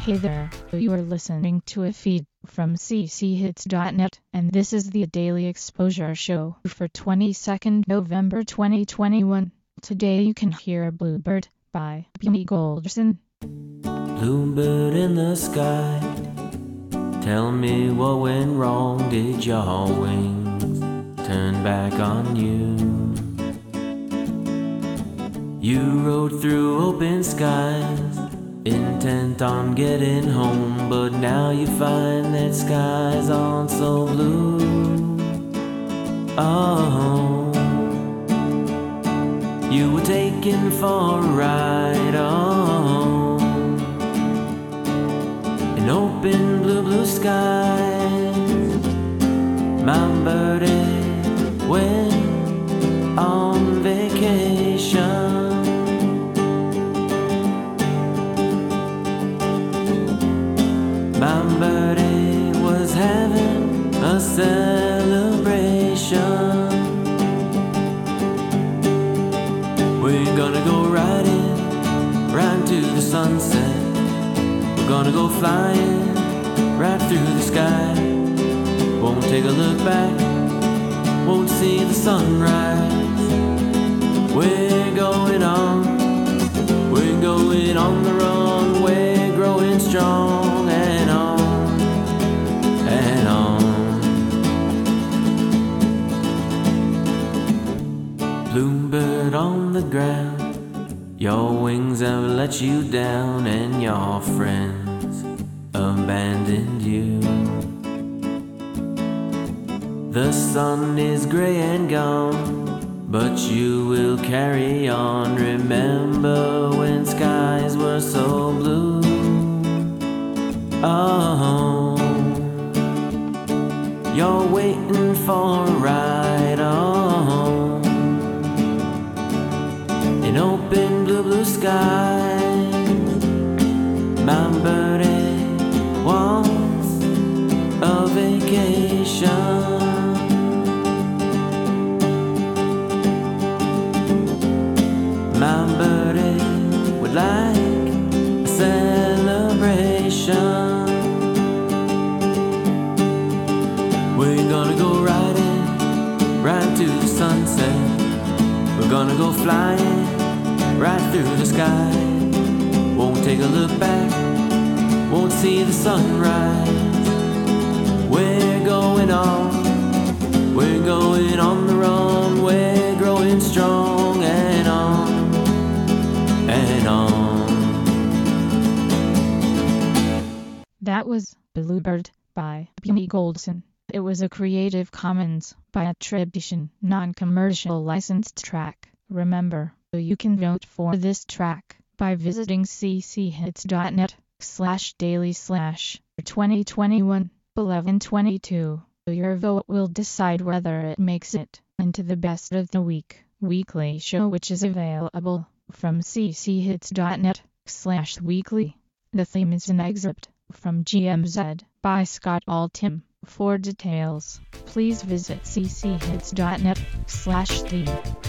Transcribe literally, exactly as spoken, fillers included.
Hey there, you are listening to a feed from c c hits dot net, and this is the Daily Exposure Show for twenty-second November twenty twenty-one. Today you can hear Bluebird by Benny Golson. Bluebird in the sky, tell me what went wrong. Did your wings turn back on you? You rode through open skies, intent on getting home, but now you find that skies aren't so blue. Oh, you were taken for a ride on an open blue, blue sky. My birdie went on vacation. My birdie was having a celebration. We're gonna go riding right to the sunset. We're gonna go flying right through the sky. Won't take a look back, won't see the sunrise. We're going on, we're going on the run. We're growing strong. Bluebird on the ground, your wings have let you down, and your friends abandoned you. The sun is gray and gone, but you will carry on. Remember when skies were so blue? Oh, you're waiting for a ride on an open blue, blue sky. My birdie wants a vacation. My birdie would like a celebration. We're gonna go riding right to the sunset. We're gonna go flying right through the sky. Won't take a look back, won't see the sunrise. We're going on, we're going on the run. We're growing strong and on and on. That was Bluebird by Benny Golson. It was a Creative Commons by attribution, non-commercial licensed track. Remember, you can vote for this track by visiting c c hits dot net slash daily slash twenty twenty-one eleven twenty-two. Your vote will decide whether it makes it into the best of the week weekly show, which is available from c c hits dot net slash weekly. The theme is an excerpt from G M Z by Scott Altham. For details, please visit c c hits dot net slash theme.